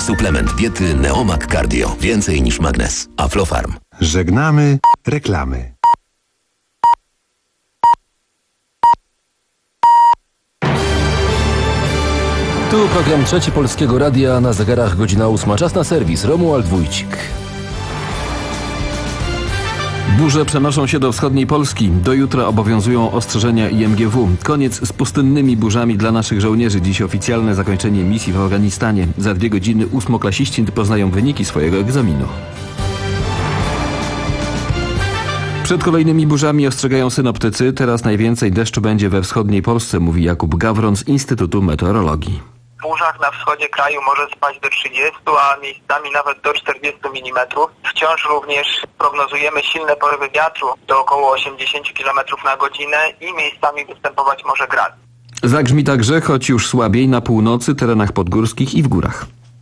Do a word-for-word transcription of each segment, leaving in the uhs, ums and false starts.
Suplement diety Neomag Cardio. Więcej niż magnes. Aflofarm. Żegnamy reklamy. Tu program Trzeci Polskiego Radia, na zegarach godzina ósma. Czas na serwis. Romuald Wójcik. Burze przenoszą się do wschodniej Polski. Do jutra obowiązują ostrzeżenia I M G W. Koniec z pustynnymi burzami dla naszych żołnierzy. Dziś oficjalne zakończenie misji w Afganistanie. Za dwie godziny ósmoklasiści poznają wyniki swojego egzaminu. Przed kolejnymi burzami ostrzegają synoptycy. Teraz najwięcej deszczu będzie we wschodniej Polsce, mówi Jakub Gawron z Instytutu Meteorologii. W burzach na wschodzie kraju może spaść do trzydziestu, a miejscami nawet do czterdziestu milimetrów. Wciąż również prognozujemy silne porywy wiatru do około osiemdziesięciu kilometrów na godzinę i miejscami występować może grad. Zagrzmi także, choć już słabiej, na północy, terenach podgórskich i w górach.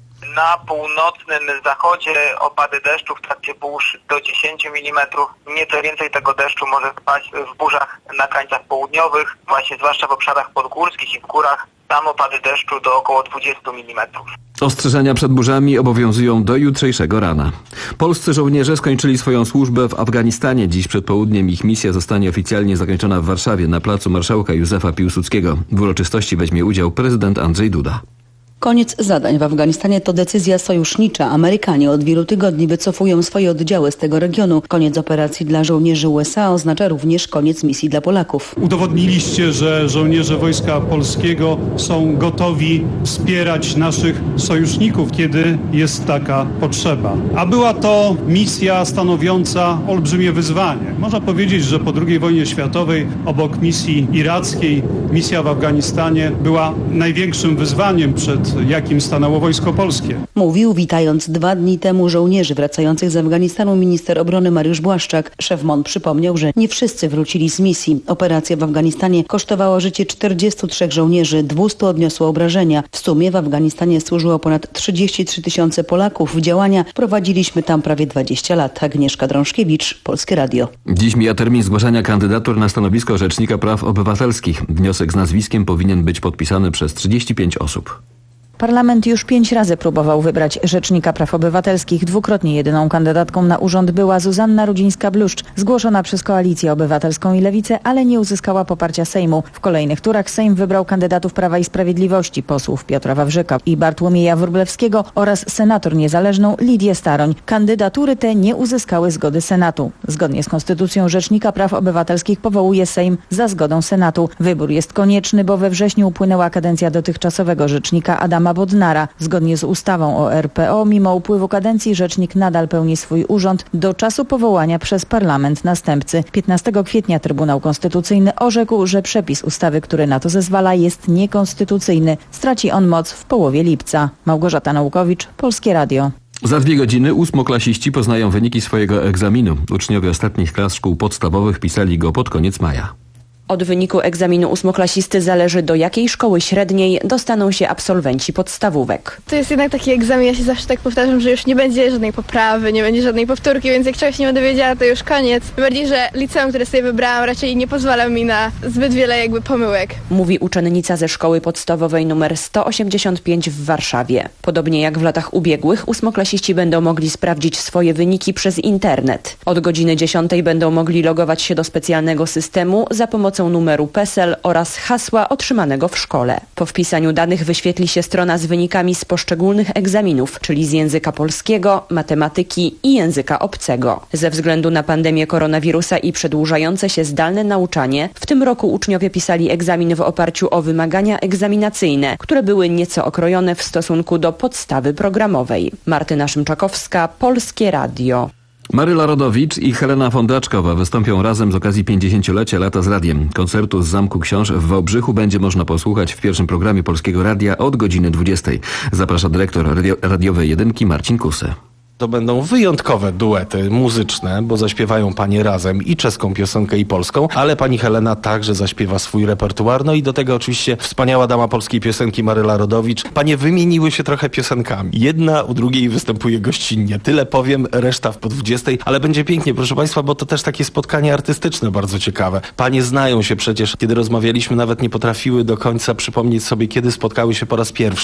Na północnym zachodzie opady deszczu w trakcie burz do dziesięciu milimetrów. Nieco więcej tego deszczu może spaść w burzach na krańcach południowych, właśnie zwłaszcza w obszarach podgórskich i w górach. Tam opady deszczu do około dwudziestu milimetrów. Ostrzeżenia przed burzami obowiązują do jutrzejszego rana. Polscy żołnierze skończyli swoją służbę w Afganistanie. Dziś przed południem ich misja zostanie oficjalnie zakończona w Warszawie na placu Marszałka Józefa Piłsudskiego. W uroczystości weźmie udział prezydent Andrzej Duda. Koniec zadań w Afganistanie to decyzja sojusznicza. Amerykanie od wielu tygodni wycofują swoje oddziały z tego regionu. Koniec operacji dla żołnierzy U S A oznacza również koniec misji dla Polaków. Udowodniliście, że żołnierze Wojska Polskiego są gotowi wspierać naszych sojuszników, kiedy jest taka potrzeba. A była to misja stanowiąca olbrzymie wyzwanie. Można powiedzieć, że po drugiej wojnie światowej obok misji irackiej, misja w Afganistanie była największym wyzwaniem, przed jakim stanęło Wojsko Polskie. Mówił, witając dwa dni temu żołnierzy wracających z Afganistanu, minister obrony Mariusz Błaszczak. Szef M O N przypomniał, że nie wszyscy wrócili z misji. Operacja w Afganistanie kosztowała życie czterdziestu trzech żołnierzy, dwustu odniosło obrażenia. W sumie w Afganistanie służyło ponad trzydzieści trzy tysiące Polaków. W działania prowadziliśmy tam prawie dwadzieścia lat. Agnieszka Drążkiewicz, Polskie Radio. Dziś mija termin zgłaszania kandydatur na stanowisko Rzecznika Praw Obywatelskich. Wniosek z nazwiskiem powinien być podpisany przez trzydzieści pięć osób. Parlament już pięć razy próbował wybrać Rzecznika Praw Obywatelskich. Dwukrotnie jedyną kandydatką na urząd była Zuzanna Rudzińska-Bluszcz, zgłoszona przez Koalicję Obywatelską i Lewicę, ale nie uzyskała poparcia Sejmu. W kolejnych turach Sejm wybrał kandydatów Prawa i Sprawiedliwości, posłów Piotra Wawrzyka i Bartłomieja Wróblewskiego oraz senator niezależną Lidię Staroń. Kandydatury te nie uzyskały zgody Senatu. Zgodnie z Konstytucją Rzecznika Praw Obywatelskich powołuje Sejm za zgodą Senatu. Wybór jest konieczny, bo we wrześniu upłynęła kadencja dotychczasowego rzecznika Adama Bodnara. Zgodnie z ustawą o R P O, mimo upływu kadencji rzecznik nadal pełni swój urząd do czasu powołania przez parlament następcy. piętnastego kwietnia Trybunał Konstytucyjny orzekł, że przepis ustawy, który na to zezwala, jest niekonstytucyjny. Straci on moc w połowie lipca. Małgorzata Nałukowicz, Polskie Radio. Za dwie godziny ósmoklasiści poznają wyniki swojego egzaminu. Uczniowie ostatnich klas szkół podstawowych pisali go pod koniec maja. Od wyniku egzaminu ósmoklasisty zależy, do jakiej szkoły średniej dostaną się absolwenci podstawówek. To jest jednak taki egzamin, ja się zawsze tak powtarzam, że już nie będzie żadnej poprawy, nie będzie żadnej powtórki, więc jak czegoś nie będę wiedziała, to już koniec. Tym bardziej, że liceum, które sobie wybrałam, raczej nie pozwala mi na zbyt wiele jakby pomyłek. Mówi uczennica ze szkoły podstawowej nr sto osiemdziesiąt pięć w Warszawie. Podobnie jak w latach ubiegłych, ósmoklasiści będą mogli sprawdzić swoje wyniki przez internet. Od godziny dziesiątej będą mogli logować się do specjalnego systemu za pomocą numeru PESEL oraz hasła otrzymanego w szkole. Po wpisaniu danych wyświetli się strona z wynikami z poszczególnych egzaminów, czyli z języka polskiego, matematyki i języka obcego. Ze względu na pandemię koronawirusa i przedłużające się zdalne nauczanie, w tym roku uczniowie pisali egzamin w oparciu o wymagania egzaminacyjne, które były nieco okrojone w stosunku do podstawy programowej. Martyna Szymczakowska, Polskie Radio. Maryla Rodowicz i Helena Fondaczkowa wystąpią razem z okazji pięćdziesięciolecia Lata z Radiem. Koncertu z Zamku Książ w Wałbrzychu będzie można posłuchać w pierwszym programie Polskiego Radia od godziny dwudziestej. Zaprasza dyrektor radio, radiowej jedynki Marcin Kusy. To będą wyjątkowe duety muzyczne, bo zaśpiewają panie razem i czeską piosenkę i polską, ale pani Helena także zaśpiewa swój repertuar. No i do tego oczywiście wspaniała dama polskiej piosenki Maryla Rodowicz. Panie wymieniły się trochę piosenkami. Jedna u drugiej występuje gościnnie. Tyle powiem, reszta w po dwudziestej, ale będzie pięknie, proszę państwa, bo to też takie spotkanie artystyczne bardzo ciekawe. Panie znają się przecież, kiedy rozmawialiśmy, nawet nie potrafiły do końca przypomnieć sobie, kiedy spotkały się po raz pierwszy.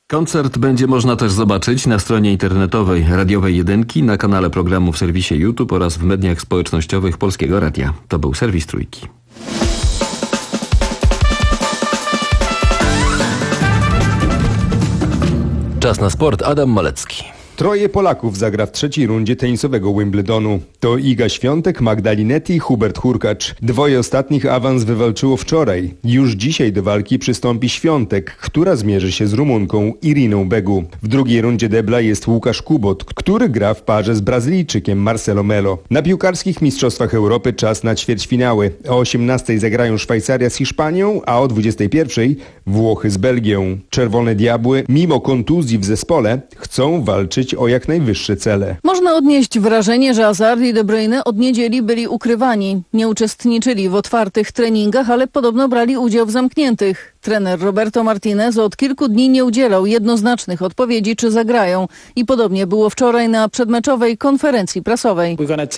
Koncert będzie można też zobaczyć na stronie internetowej Radiowej Jedynki, na kanale programu w serwisie YouTube oraz w mediach społecznościowych Polskiego Radia. To był serwis Trójki. Czas na sport. Adam Malecki. Troje Polaków zagra w trzeciej rundzie tenisowego Wimbledonu. To Iga Świątek, Magdalinetti i Hubert Hurkacz. Dwoje ostatnich awans wywalczyło wczoraj. Już dzisiaj do walki przystąpi Świątek, która zmierzy się z Rumunką Iriną Begu. W drugiej rundzie debla jest Łukasz Kubot, który gra w parze z Brazylijczykiem Marcelo Melo. Na piłkarskich Mistrzostwach Europy czas na ćwierćfinały. O osiemnastej zagrają Szwajcaria z Hiszpanią, a o dwudziestej pierwszej Włochy z Belgią. Czerwone Diabły, mimo kontuzji w zespole, chcą walczyć o jak najwyższe cele. Można odnieść wrażenie, że Hazard i De Bruyne od niedzieli byli ukrywani. Nie uczestniczyli w otwartych treningach, ale podobno brali udział w zamkniętych. Trener Roberto Martinez od kilku dni nie udzielał jednoznacznych odpowiedzi, czy zagrają. I podobnie było wczoraj na przedmeczowej konferencji prasowej.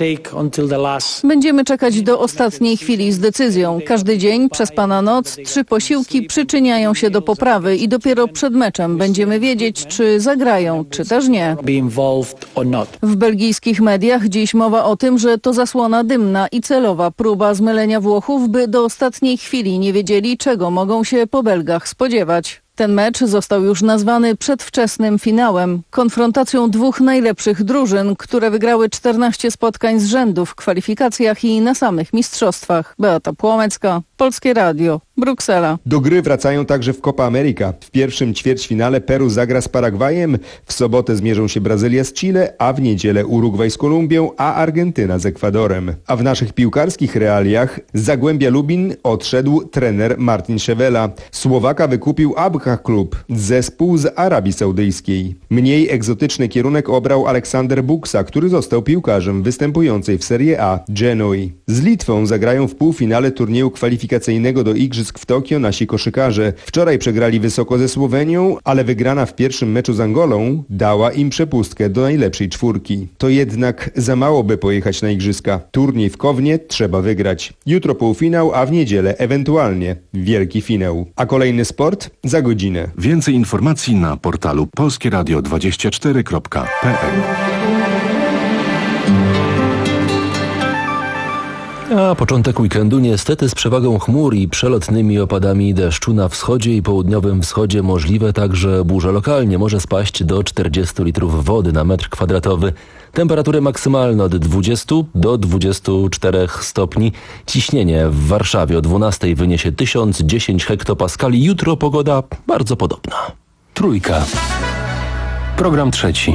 Będziemy czekać do ostatniej chwili z decyzją. Każdy dzień, przespana noc, trzy posiłki przyczyniają się do poprawy i dopiero przed meczem będziemy wiedzieć, czy zagrają, czy też nie. W belgijskich mediach dziś mowa o tym, że to zasłona dymna i celowa próba zmylenia Włochów, by do ostatniej chwili nie wiedzieli, czego mogą się po Belgach spodziewać. Ten mecz został już nazwany przedwczesnym finałem, konfrontacją dwóch najlepszych drużyn, które wygrały czternaście spotkań z rzędu w kwalifikacjach i na samych mistrzostwach. Beata Płomecka, Polskie Radio, Bruksela. Do gry wracają także w Copa America. W pierwszym ćwierćfinale Peru zagra z Paragwajem, w sobotę zmierzą się Brazylia z Chile, a w niedzielę Urugwaj z Kolumbią, a Argentyna z Ekwadorem. A w naszych piłkarskich realiach z Zagłębia Lubin odszedł trener Martin Szewela. Słowaka wykupił Abha Klub, zespół z Arabii Saudyjskiej. Mniej egzotyczny kierunek obrał Aleksander Buksa, który został piłkarzem występującej w Serie A Genoi. Z Litwą zagrają w półfinale turnieju kwalifikacyjnego do Igrzysk w Tokio nasi koszykarze. Wczoraj przegrali wysoko ze Słowenią, ale wygrana w pierwszym meczu z Angolą dała im przepustkę do najlepszej czwórki. To jednak za mało, by pojechać na Igrzyska. Turniej w Kownie trzeba wygrać. Jutro półfinał, a w niedzielę ewentualnie wielki finał. A kolejny sport za godzinę. Więcej informacji na portalu polskie radio dwadzieścia cztery kropka p l. A początek weekendu niestety z przewagą chmur i przelotnymi opadami deszczu na wschodzie i południowym wschodzie możliwe także burze. Lokalnie może spaść do czterdziestu litrów wody na metr kwadratowy. Temperatury maksymalne od dwudziestu do dwudziestu czterech stopni. Ciśnienie w Warszawie o dwunastej wyniesie tysiąc dziesięć hektopaskali. Jutro pogoda bardzo podobna. Trójka. Program trzeci.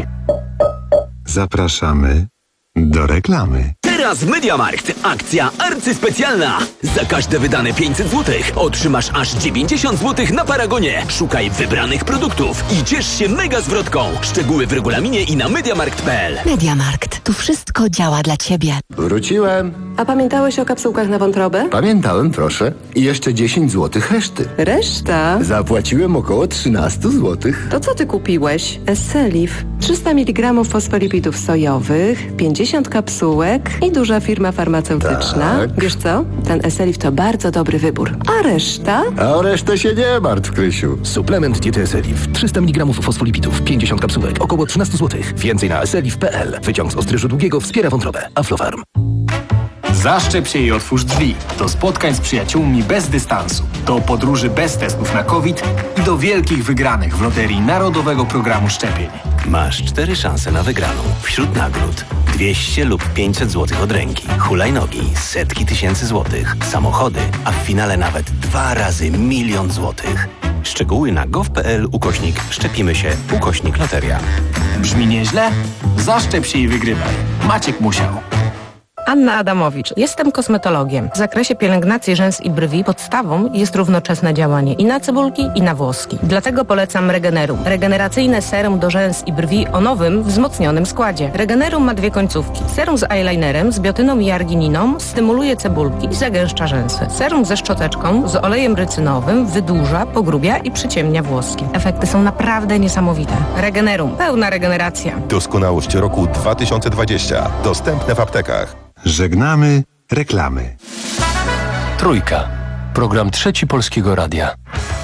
Zapraszamy do reklamy. Teraz MediaMarkt. Akcja arcyspecjalna. Za każde wydane pięćset złotych otrzymasz aż dziewięćdziesiąt złotych na Paragonie. Szukaj wybranych produktów i ciesz się mega zwrotką. Szczegóły w regulaminie i na mediamarkt kropka p l. MediaMarkt. Tu wszystko działa dla Ciebie. Wróciłem. A pamiętałeś o kapsułkach na wątrobę? Pamiętałem, proszę. I jeszcze dziesięć złotych reszty. Reszta? Zapłaciłem około trzynaście złotych. To co Ty kupiłeś? Esselif. trzysta miligramów fosfolipidów sojowych, pięćdziesiąt kapsułek i duża firma farmaceutyczna. Tak. Wiesz co? Ten Esselif to bardzo dobry wybór. A reszta? A o resztę się nie martw, Krysiu. Suplement diety Esselif. trzysta miligramów fosfolipidów, pięćdziesiąt kapsułek, około trzynaście złotych. Więcej na esselif kropka p l. Wyciąg z ostryżu długiego wspiera wątrobę. Aflofarm. Zaszczep się i otwórz drzwi. Do spotkań z przyjaciółmi bez dystansu. Do podróży bez testów na COVID i do wielkich wygranych w loterii Narodowego Programu Szczepień. Masz cztery szanse na wygraną. Wśród nagród dwieście lub pięćset złotych od ręki, hulajnogi, setki tysięcy złotych, samochody, a w finale nawet dwa razy milion złotych. Szczegóły na gov kropka p l ukośnik szczepimy się ukośnik loteria. Brzmi nieźle? Zaszczep się i wygrywaj. Maciek Musiał. Anna Adamowicz. Jestem kosmetologiem. W zakresie pielęgnacji rzęs i brwi podstawą jest równoczesne działanie i na cebulki, i na włoski. Dlatego polecam Regenerum. Regeneracyjne serum do rzęs i brwi o nowym, wzmocnionym składzie. Regenerum ma dwie końcówki. Serum z eyelinerem, z biotyną i argininą stymuluje cebulki i zagęszcza rzęsy. Serum ze szczoteczką, z olejem rycynowym wydłuża, pogrubia i przyciemnia włoski. Efekty są naprawdę niesamowite. Regenerum. Pełna regeneracja. Doskonałość roku dwa tysiące dwadzieścia. Dostępne w aptekach. Żegnamy reklamy. Trójka. Program trzeci Polskiego Radia.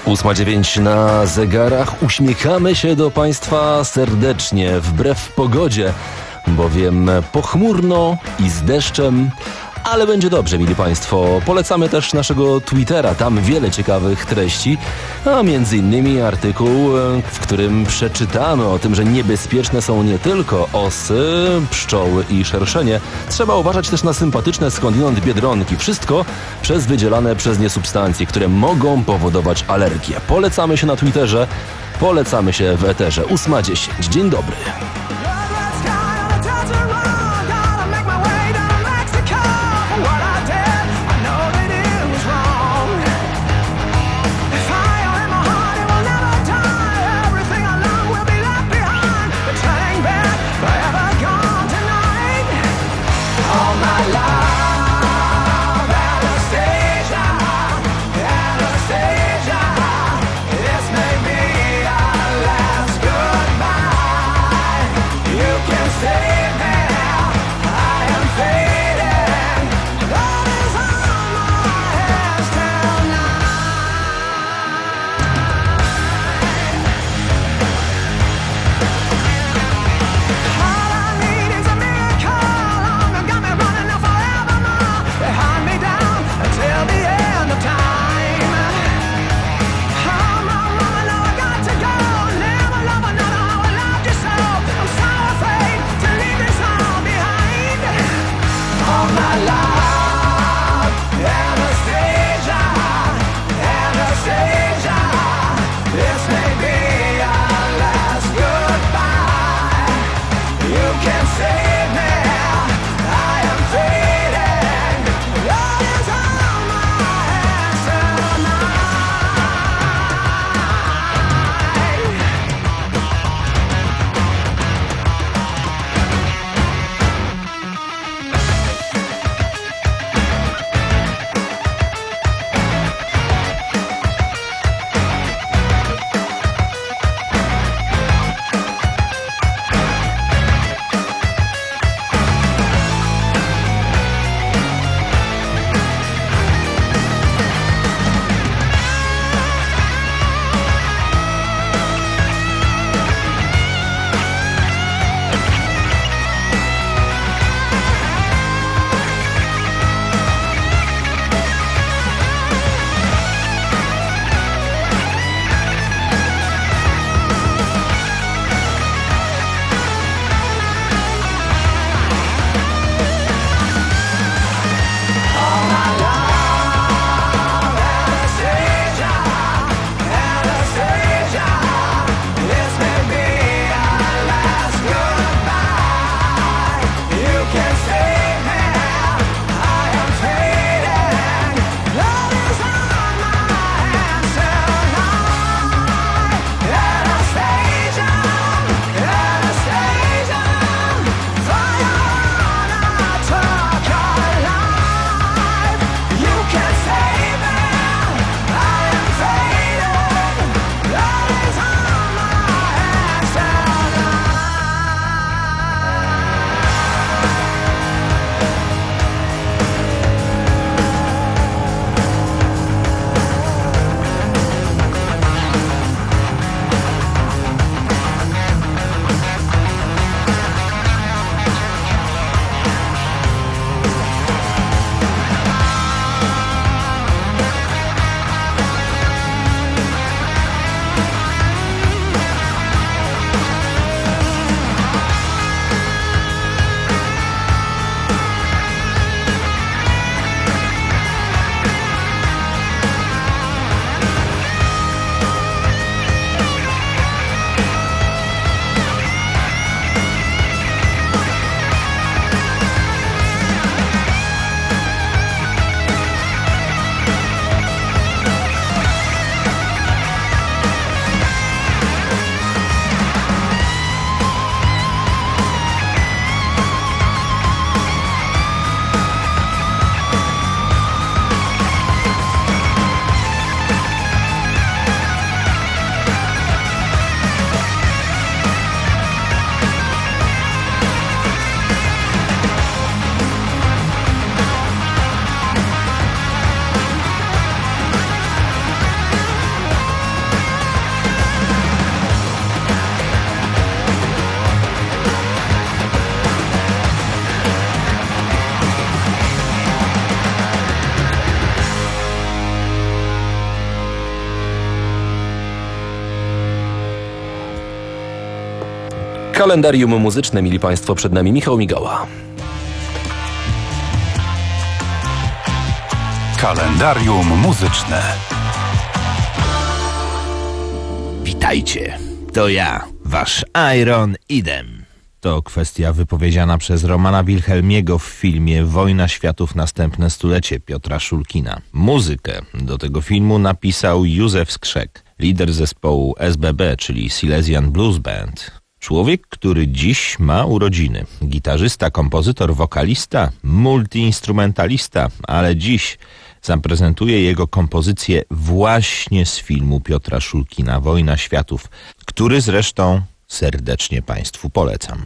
ósma dziewięć na zegarach. Uśmiechamy się do Państwa serdecznie, wbrew pogodzie, bowiem pochmurno i z deszczem, ale będzie dobrze, mili Państwo. Polecamy też naszego Twittera, tam wiele ciekawych treści, a między innymi artykuł, w którym przeczytamy o tym, że niebezpieczne są nie tylko osy, pszczoły i szerszenie. Trzeba uważać też na sympatyczne skądinąd biedronki. Wszystko przez wydzielane przez nie substancje, które mogą powodować alergię. Polecamy się na Twitterze, polecamy się w eterze. ósma dziesięć. Dzień dobry. This may be our last goodbye. Kalendarium muzyczne, mili Państwo, przed nami Michał Migała. Kalendarium muzyczne. Witajcie, to ja, wasz Iron Idem. To kwestia wypowiedziana przez Romana Wilhelmiego w filmie Wojna światów następne stulecie Piotra Szulkina. Muzykę do tego filmu napisał Józef Skrzek, lider zespołu S B B, czyli Silesian Blues Band. Człowiek, który dziś ma urodziny. Gitarzysta, kompozytor, wokalista, multiinstrumentalista, ale dziś zaprezentuje jego kompozycję właśnie z filmu Piotra Szulkina Wojna światów, który zresztą serdecznie Państwu polecam.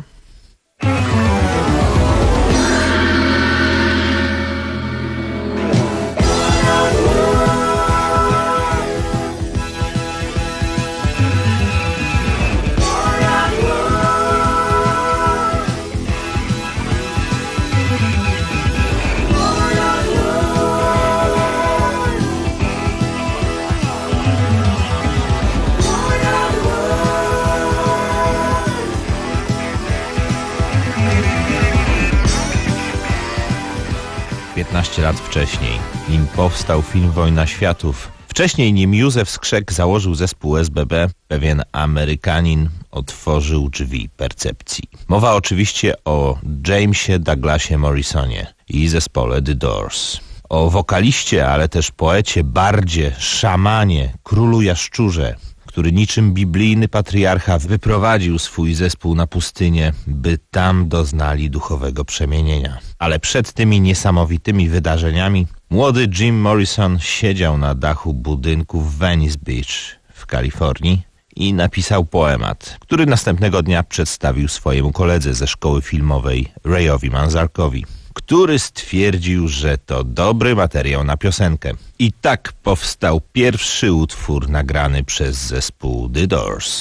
piętnaście lat wcześniej, nim powstał film Wojna światów. Wcześniej, nim Józef Skrzek założył zespół S B B, pewien Amerykanin otworzył drzwi percepcji. Mowa oczywiście o Jamesie Douglasie Morrisonie i zespole The Doors. O wokaliście, ale też poecie, bardzie, szamanie, królu jaszczurze, który niczym biblijny patriarcha wyprowadził swój zespół na pustynię, by tam doznali duchowego przemienienia. Ale przed tymi niesamowitymi wydarzeniami młody Jim Morrison siedział na dachu budynku w Venice Beach w Kalifornii i napisał poemat, który następnego dnia przedstawił swojemu koledze ze szkoły filmowej Rayowi Manzarkowi, który stwierdził, że to dobry materiał na piosenkę. I tak powstał pierwszy utwór nagrany przez zespół The Doors.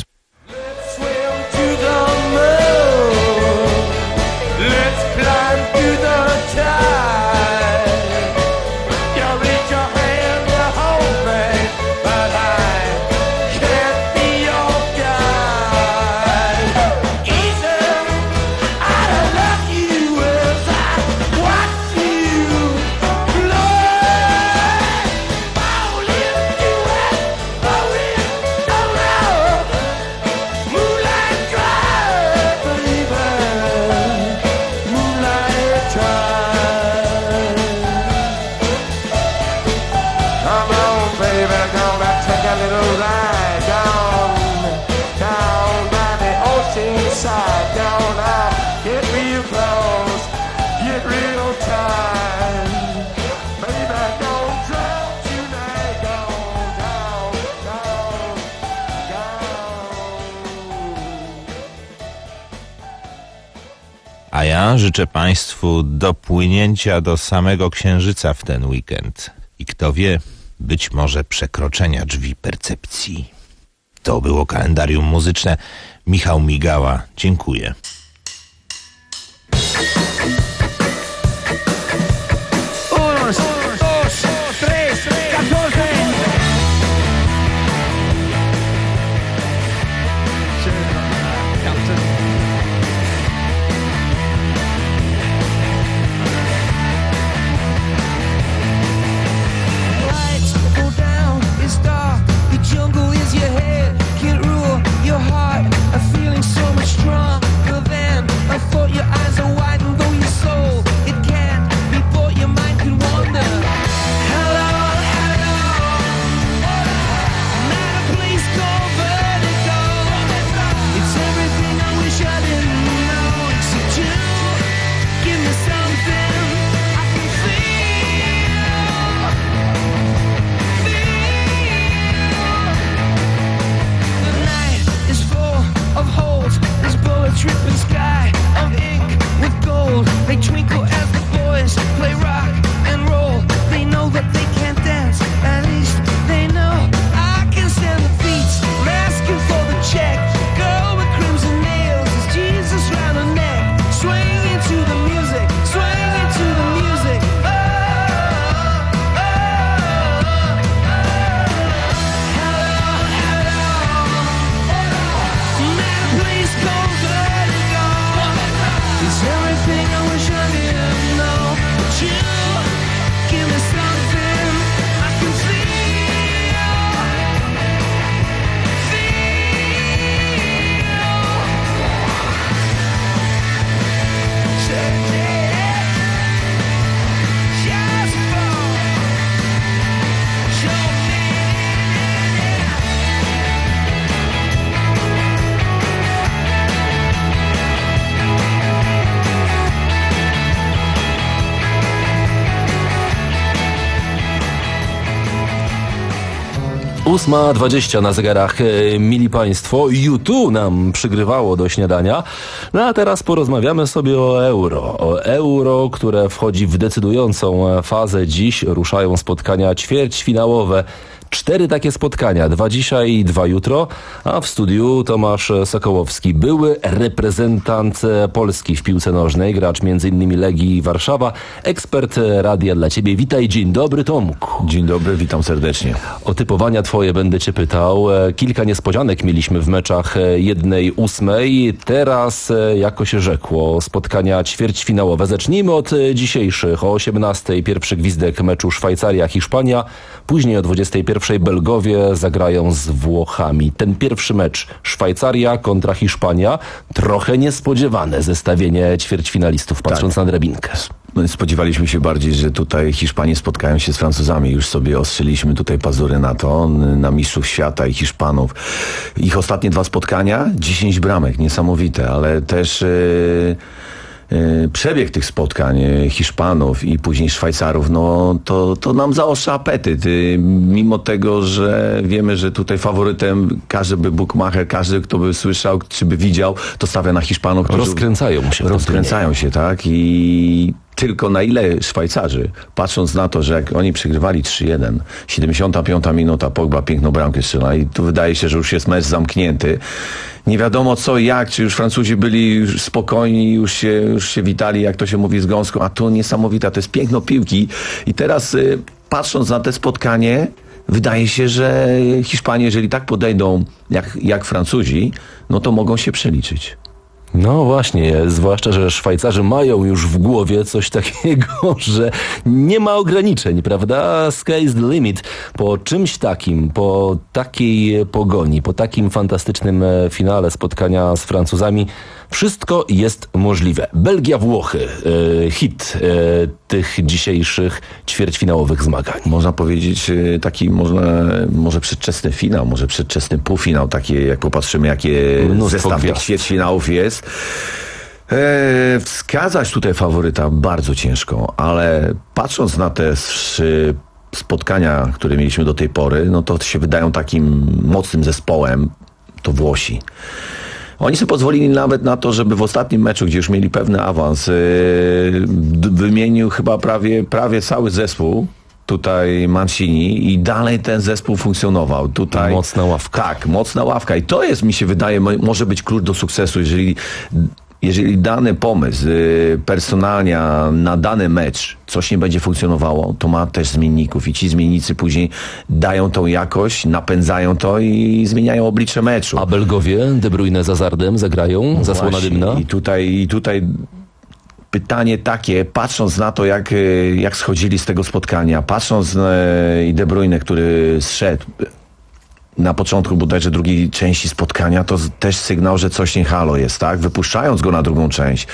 A ja życzę Państwu dopłynięcia do samego Księżyca w ten weekend. I kto wie, być może przekroczenia drzwi percepcji. To było kalendarium muzyczne. Michał Migała. Dziękuję. Please go good. ósma dwadzieścia na zegarach, mili Państwo. U dwa nam przygrywało do śniadania. No a teraz porozmawiamy sobie o euro. O euro, które wchodzi w decydującą fazę. Dziś ruszają spotkania ćwierćfinałowe. Cztery takie spotkania, dwa dzisiaj i dwa jutro, a w studiu Tomasz Sokołowski, były reprezentant Polski w piłce nożnej, gracz między innymi Legii Warszawa, ekspert Radia dla Ciebie. Witaj, dzień dobry, Tomku. Dzień dobry, witam serdecznie. O typowania Twoje będę Cię pytał. Kilka niespodzianek mieliśmy w meczach jednej ósmej. Teraz, jako się rzekło, spotkania ćwierćfinałowe. Zacznijmy od dzisiejszych. O osiemnastej pierwszy gwizdek meczu Szwajcaria-Hiszpania, później o dwudziestej pierwszej Belgowie zagrają z Włochami. Ten pierwszy mecz Szwajcaria kontra Hiszpania, trochę niespodziewane zestawienie ćwierćfinalistów, patrząc tak na drabinkę. Spodziewaliśmy się bardziej, że tutaj Hiszpanie spotkają się z Francuzami. Już sobie ostrzyliśmy tutaj pazury na to, na mistrzów świata i Hiszpanów. Ich ostatnie dwa spotkania, dziesięć bramek, niesamowite, ale też... Yy... przebieg tych spotkań Hiszpanów i później Szwajcarów, no to, to nam zaostrza apetyt. Mimo tego, że wiemy, że tutaj faworytem każdy by bukmacher, każdy, kto by słyszał, czy by widział, to stawia na Hiszpanów. Którzy rozkręcają się. Rozkręcają się, tak. I tylko na ile Szwajcarzy, patrząc na to, że jak oni przegrywali trzy jeden, siedemdziesiąta piąta minuta, Pogba piękną bramkę strzela i tu wydaje się, że już jest mecz zamknięty. Nie wiadomo co i jak, czy już Francuzi byli już spokojni, już się, już się witali, jak to się mówi, z gąską, a to niesamowita, to jest piękno piłki. I teraz y, patrząc na te spotkanie, wydaje się, że Hiszpanie, jeżeli tak podejdą jak, jak Francuzi, no to mogą się przeliczyć. No właśnie, zwłaszcza, że Szwajcarzy mają już w głowie coś takiego, że nie ma ograniczeń, prawda? Sky's the limit. Po czymś takim, po takiej pogoni, po takim fantastycznym finale spotkania z Francuzami, wszystko jest możliwe. Belgia-Włochy, e, hit e, tych dzisiejszych ćwierćfinałowych zmagań. Można powiedzieć taki można, może przedwczesny finał, może przedwczesny półfinał, takie jak popatrzymy, jakie Mnóstwo zestaw gwiazd. Tych ćwierćfinałów jest. E, wskazać tutaj faworyta bardzo ciężko, ale patrząc na te trzy spotkania, które mieliśmy do tej pory, no to się wydają takim mocnym zespołem, to Włosi. Oni sobie pozwolili nawet na to, żeby w ostatnim meczu, gdzie już mieli pewny awans, yy, wymienił chyba prawie, prawie cały zespół. Tutaj Mancini i dalej ten zespół funkcjonował. Tutaj mocna ławka. Tak, mocna ławka. I to jest, mi się wydaje, może być klucz do sukcesu, jeżeli... Jeżeli dany pomysł yy, personalnia na dany mecz coś nie będzie funkcjonowało, to ma też zmienników i ci zmiennicy później dają tą jakość, napędzają to i zmieniają oblicze meczu. A Belgowie, De Bruyne z Hazardem zagrają, no zasłona właśnie, dymna. I tutaj, i tutaj pytanie takie, patrząc na to, jak, jak schodzili z tego spotkania, patrząc na i De Bruyne, który zszedł na początku bodajże drugiej części spotkania, to też sygnał, że coś nie halo jest, tak? Wypuszczając go na drugą część.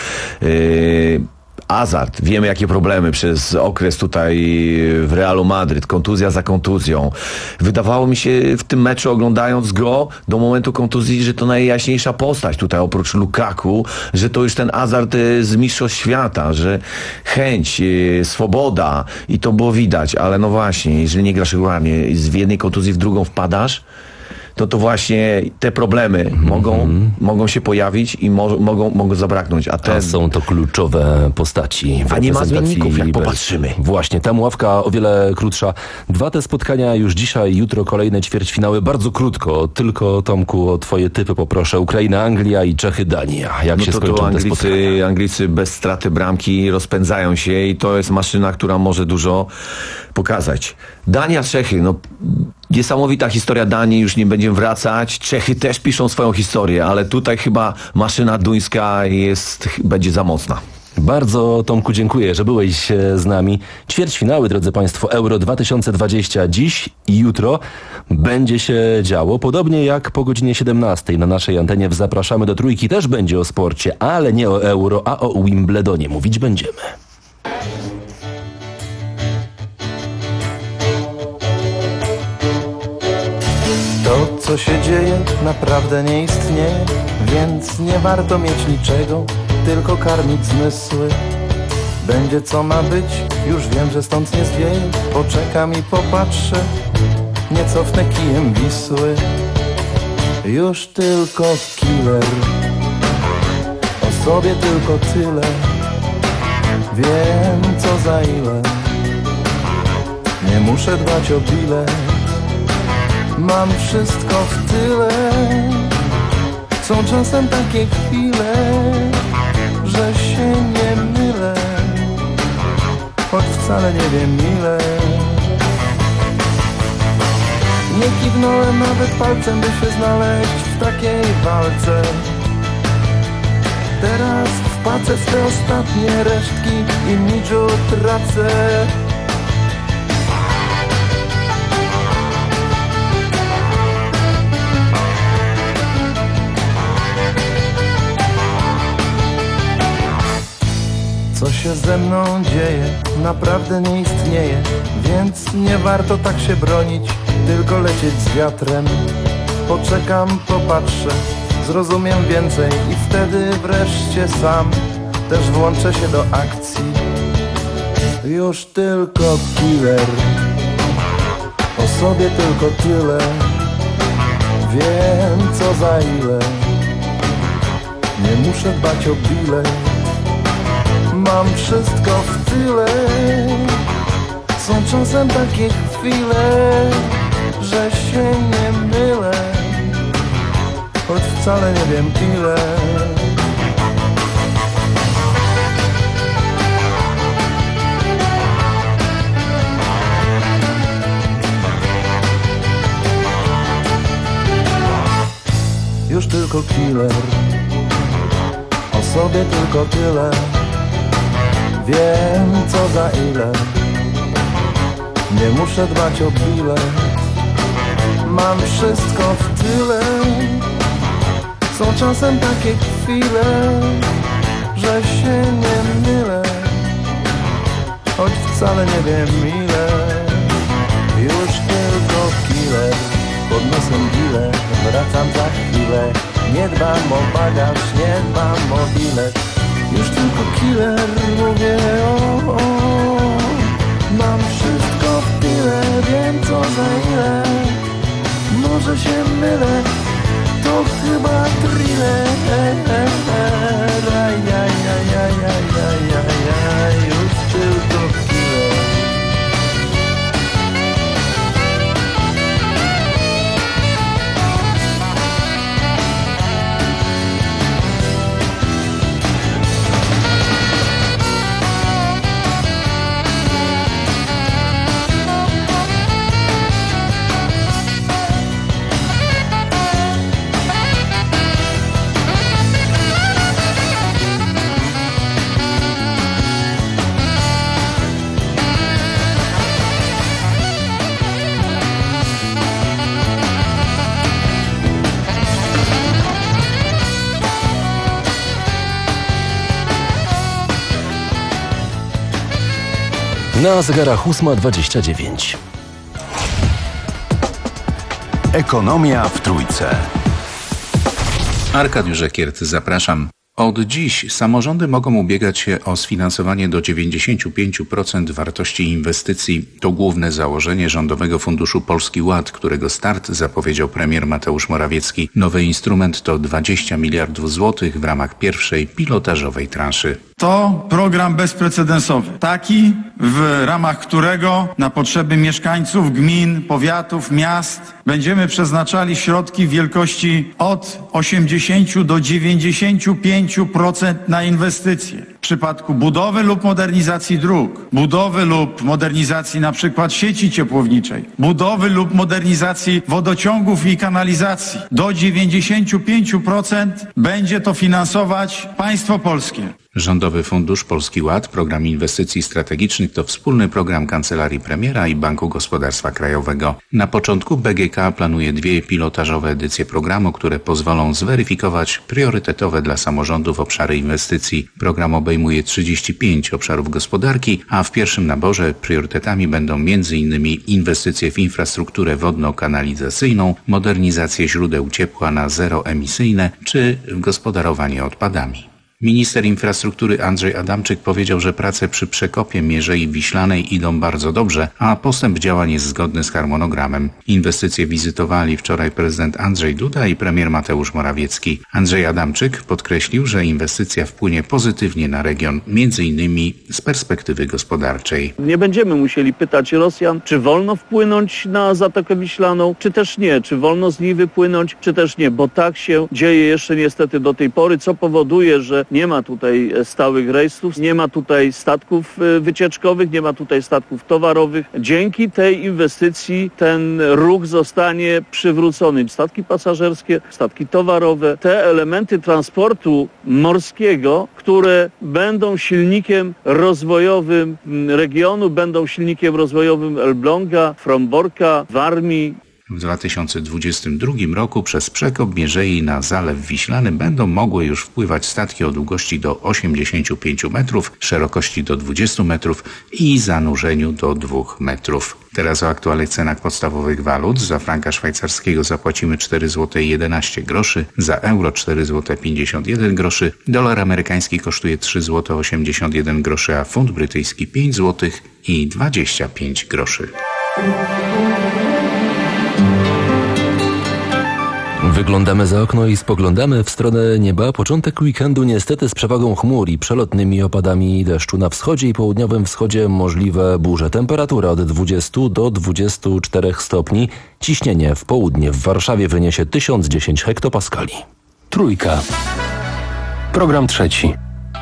Yy, Hazard, wiemy jakie problemy przez okres tutaj w Realu Madryt, kontuzja za kontuzją. Wydawało mi się w tym meczu, oglądając go do momentu kontuzji, że to najjaśniejsza postać tutaj oprócz Lukaku, że to już ten Hazard z mistrzostw świata, że chęć, swoboda i to było widać, ale no właśnie, jeżeli nie grasz regularnie, z jednej kontuzji w drugą wpadasz, to to właśnie te problemy mm-hmm. mogą, mogą się pojawić i mo- mogą, mogą zabraknąć. A, te... a są to kluczowe postaci w A nie ma zmienników, jak popatrzymy. Właśnie, tam ławka o wiele krótsza. Dwa te spotkania już dzisiaj, jutro kolejne ćwierćfinały. Bardzo krótko, tylko Tomku o twoje typy poproszę. Ukraina, Anglia i Czechy, Dania. Jak no się to, skończą to Anglicy, te spotkania? Anglicy bez straty bramki rozpędzają się i to jest maszyna, która może dużo pokazać. Dania, Czechy, no niesamowita historia Danii, już nie będziemy wracać. Czechy też piszą swoją historię, ale tutaj chyba maszyna duńska jest, będzie za mocna. Bardzo, Tomku, dziękuję, że byłeś z nami. Ćwierćfinały, drodzy Państwo, Euro dwa tysiące dwadzieścia. Dziś i jutro będzie się działo. Podobnie jak po godzinie siedemnastej na naszej antenie w Zapraszamy do Trójki też będzie o sporcie, ale nie o Euro, a o Wimbledonie. Mówić będziemy. To, co się dzieje, naprawdę nie istnieje, więc nie warto mieć niczego, tylko karmić zmysły. Będzie co ma być, już wiem, że stąd nie zwieje, poczekam i popatrzę. nie cofnę kijem Wisły. Już tylko killer, o sobie tylko tyle. Wiem co za ile, nie muszę dbać o bilet. Mam wszystko w tyle. Są czasem takie chwile, że się nie mylę, choć wcale nie wiem ile. Nie kiwnąłem nawet palcem, by się znaleźć w takiej walce. Teraz w pace swe ostatnie resztki imidżu tracę. Co się ze mną dzieje, naprawdę nie istnieje, więc nie warto tak się bronić, tylko lecieć z wiatrem. Poczekam, popatrzę, zrozumiem więcej i wtedy wreszcie sam też włączę się do akcji. Już tylko killer, o sobie tylko tyle. Wiem co za ile, nie muszę dbać o bilet. Mam wszystko w tyle. Są czasem takie chwile, że się nie mylę, choć wcale nie wiem ile. Już tylko killer, o sobie tylko tyle. Wiem co za ile, nie muszę dbać o bilet. Mam wszystko w tyle. Są czasem takie chwile, że się nie mylę, choć wcale nie wiem ile. Już tylko killer, pod nosem bilet, wracam za chwilę. Nie dbam o bagaż, nie dbam o bilet. Już tylko killer, mówię o, o. Mam wszystko w tyle, wiem co za ile. Może się mylę, to chyba thriller. Aj, aj, aj, aj, aj, aj, aj, aj. Już tylko killer. Na zegarach ósma dwadzieścia dziewięć. Ekonomia w Trójce. Arkadiusz Ekiert, zapraszam. Od dziś samorządy mogą ubiegać się o sfinansowanie do dziewięćdziesiąt pięć procent wartości inwestycji. To główne założenie Rządowego Funduszu Polski Ład, którego start zapowiedział premier Mateusz Morawiecki. Nowy instrument to dwadzieścia miliardów złotych w ramach pierwszej pilotażowej transzy. To program bezprecedensowy, taki w ramach którego na potrzeby mieszkańców gmin, powiatów, miast będziemy przeznaczali środki w wielkości od osiemdziesięciu do dziewięćdziesięciu pięciu procent na inwestycje. W przypadku budowy lub modernizacji dróg, budowy lub modernizacji na przykład sieci ciepłowniczej, budowy lub modernizacji wodociągów i kanalizacji do dziewięćdziesięciu pięciu procent będzie to finansować państwo polskie. Rządowy Fundusz Polski Ład, Program Inwestycji Strategicznych to wspólny program Kancelarii Premiera i Banku Gospodarstwa Krajowego. Na początku B G K planuje dwie pilotażowe edycje programu, które pozwolą zweryfikować priorytetowe dla samorządów obszary inwestycji. Program obejmuje trzydzieści pięć obszarów gospodarki, a w pierwszym naborze priorytetami będą między innymi inwestycje w infrastrukturę wodno-kanalizacyjną, modernizację źródeł ciepła na zeroemisyjne czy gospodarowanie odpadami. Minister infrastruktury Andrzej Adamczyk powiedział, że prace przy przekopie Mierzei Wiślanej idą bardzo dobrze, a postęp działań jest zgodny z harmonogramem. Inwestycje wizytowali wczoraj prezydent Andrzej Duda i premier Mateusz Morawiecki. Andrzej Adamczyk podkreślił, że inwestycja wpłynie pozytywnie na region, między innymi z perspektywy gospodarczej. Nie będziemy musieli pytać Rosjan, czy wolno wpłynąć na Zatokę Wiślaną, czy też nie, czy wolno z niej wypłynąć, czy też nie, bo tak się dzieje jeszcze niestety do tej pory, co powoduje, że nie ma tutaj stałych rejsów, nie ma tutaj statków wycieczkowych, nie ma tutaj statków towarowych. Dzięki tej inwestycji ten ruch zostanie przywrócony. Statki pasażerskie, statki towarowe, te elementy transportu morskiego, które będą silnikiem rozwojowym regionu, będą silnikiem rozwojowym Elbląga, Fromborka, Warmii. W dwa tysiące dwudziestym drugim roku przez przekop Mierzei na Zalew Wiślany będą mogły już wpływać statki o długości do osiemdziesięciu pięciu metrów, szerokości do dwudziestu metrów i zanurzeniu do dwóch metrów. Teraz o aktualnych cenach podstawowych walut. Za franka szwajcarskiego zapłacimy cztery złote jedenaście groszy, za euro cztery złote pięćdziesiąt jeden groszy, dolar amerykański kosztuje trzy złote osiemdziesiąt jeden groszy, a funt brytyjski pięć złotych i dwadzieścia pięć groszy. Wyglądamy za okno i spoglądamy w stronę nieba. Początek weekendu niestety z przewagą chmur i przelotnymi opadami deszczu. Na wschodzie i południowym wschodzie możliwe burze. Temperatura od dwudziestu do dwudziestu czterech stopni. Ciśnienie w południe w Warszawie wyniesie tysiąc dziesięć hektopaskali. Trójka. Program trzeci.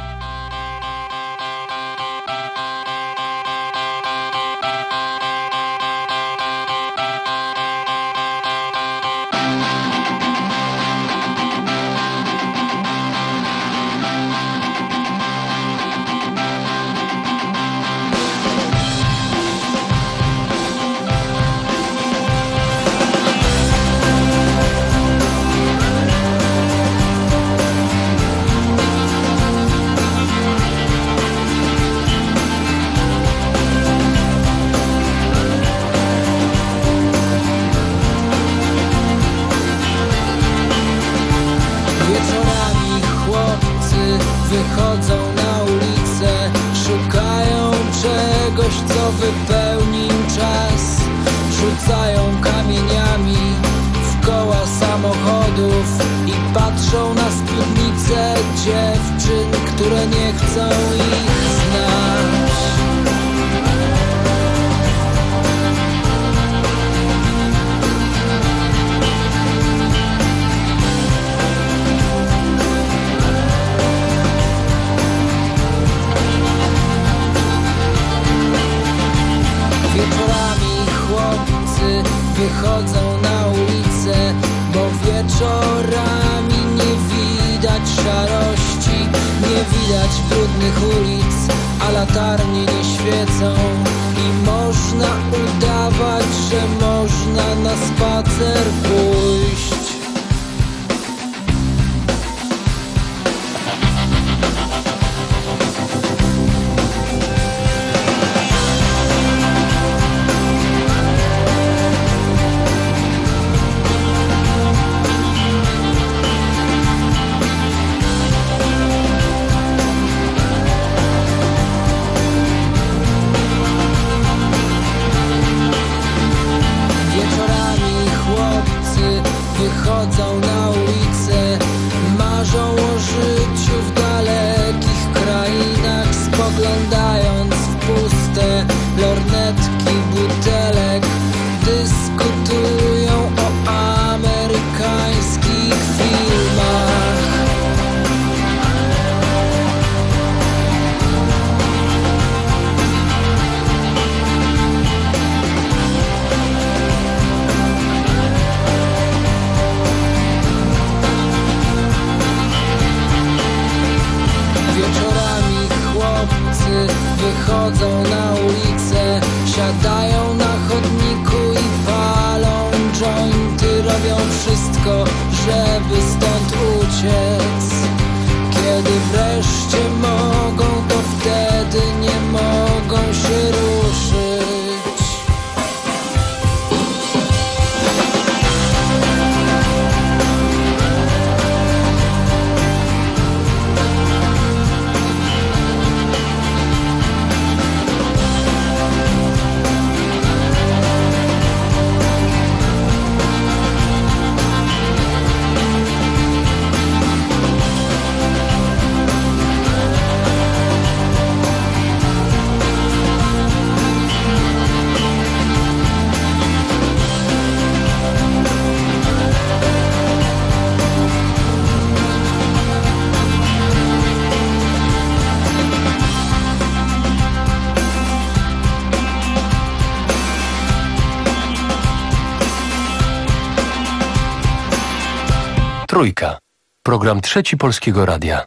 Wychodzą na ulicę, bo wieczorami nie widać szarości, nie widać brudnych ulic, a latarnie nie świecą i można udawać, że można na spacer pójść. Wychodzą na ulicę, marzą o życiu w dalekich krainach, spoglądając w puste lornetki butelek, dyskutują o amerykańskich filmach. Wieczorami chłopcy wychodzą na ulicę, siadają na chodniku i palą jointy, robią wszystko, żeby stąd uciec. Kiedy wreszcie mogą, to wtedy nie mogą się ruszyć. Trójka. Program Trzeci Polskiego Radia.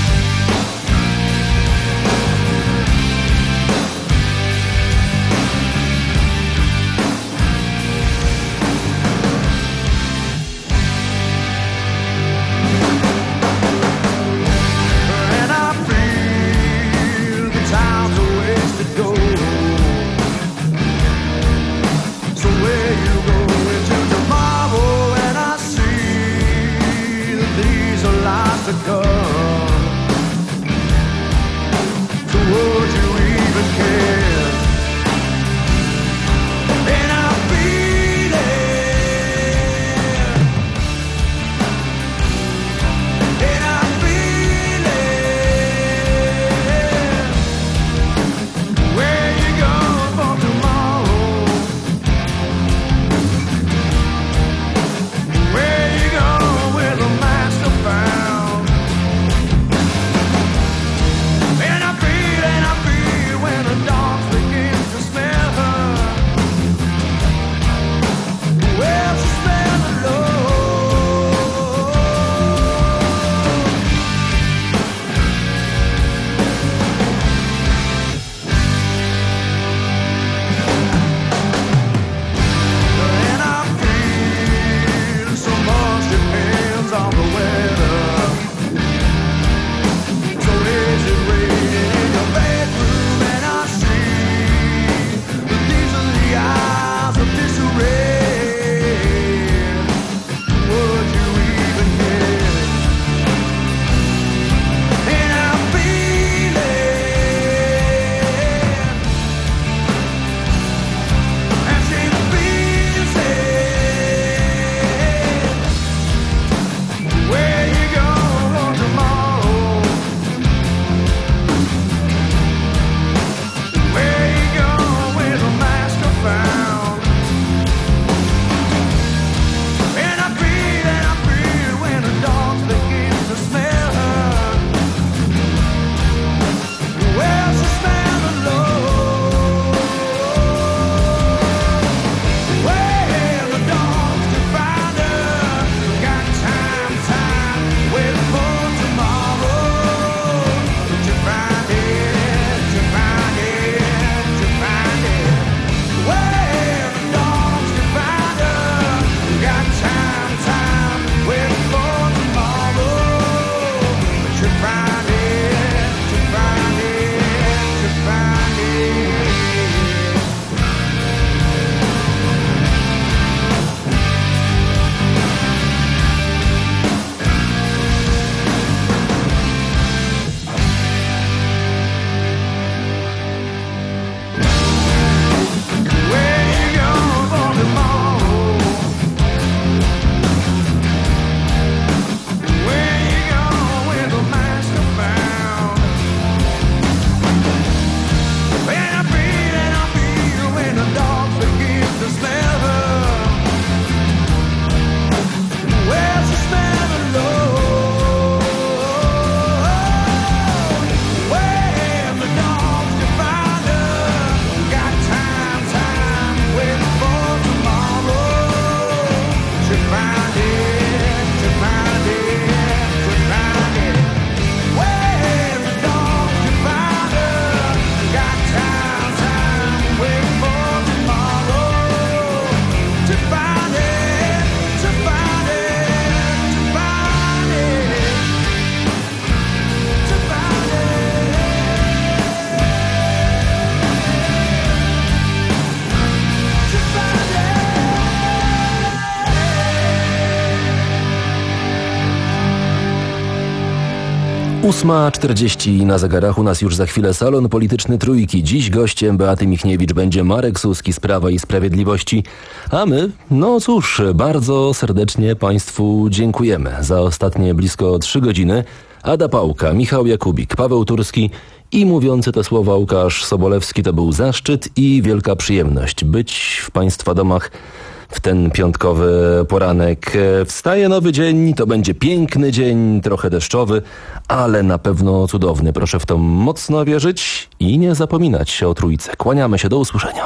ósma czterdzieści na zegarach, u nas już za chwilę salon polityczny Trójki. Dziś gościem Beaty Michniewicz będzie Marek Suski z Prawa i Sprawiedliwości. A my, no cóż, bardzo serdecznie Państwu dziękujemy za ostatnie blisko trzy godziny. Ada Pałka, Michał Jakubik, Paweł Turski i mówiący te słowa Łukasz Sobolewski. To był zaszczyt i wielka przyjemność być w Państwa domach w ten piątkowy poranek. Wstaje nowy dzień, to będzie piękny dzień, trochę deszczowy, ale na pewno cudowny. Proszę w to mocno wierzyć i nie zapominać o Trójce. Kłaniamy się, do usłyszenia.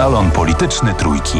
Salon Polityczny Trójki.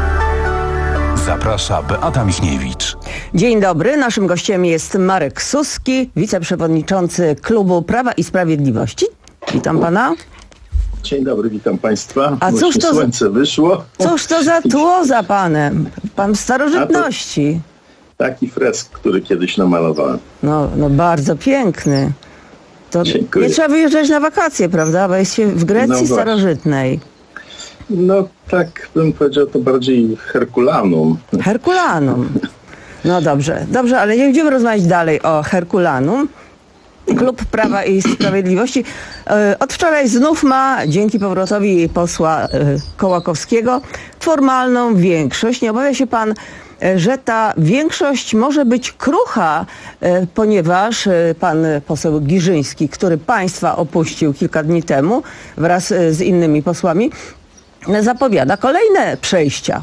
Zaprasza Beata Michniewicz. Dzień dobry. Naszym gościem jest Marek Suski, wiceprzewodniczący Klubu Prawa i Sprawiedliwości. Witam pana. Dzień dobry, witam państwa. A cóż to słońce za, wyszło. Cóż to za tło za panem? Pan w starożytności. Taki fresk, który kiedyś namalowałem. No, no bardzo piękny. To Dziękuję. Nie trzeba wyjeżdżać na wakacje, prawda? Bo jest się w Grecji No starożytnej. No tak bym powiedział, to bardziej Herkulanum. Herkulanum. No dobrze, dobrze, ale nie będziemy rozmawiać dalej o Herkulanum. Klub Prawa i Sprawiedliwości od wczoraj znów ma, dzięki powrotowi posła Kołakowskiego, formalną większość. Nie obawia się pan, że ta większość może być krucha, ponieważ pan poseł Giżyński, który państwa opuścił kilka dni temu wraz z innymi posłami, zapowiada kolejne przejścia.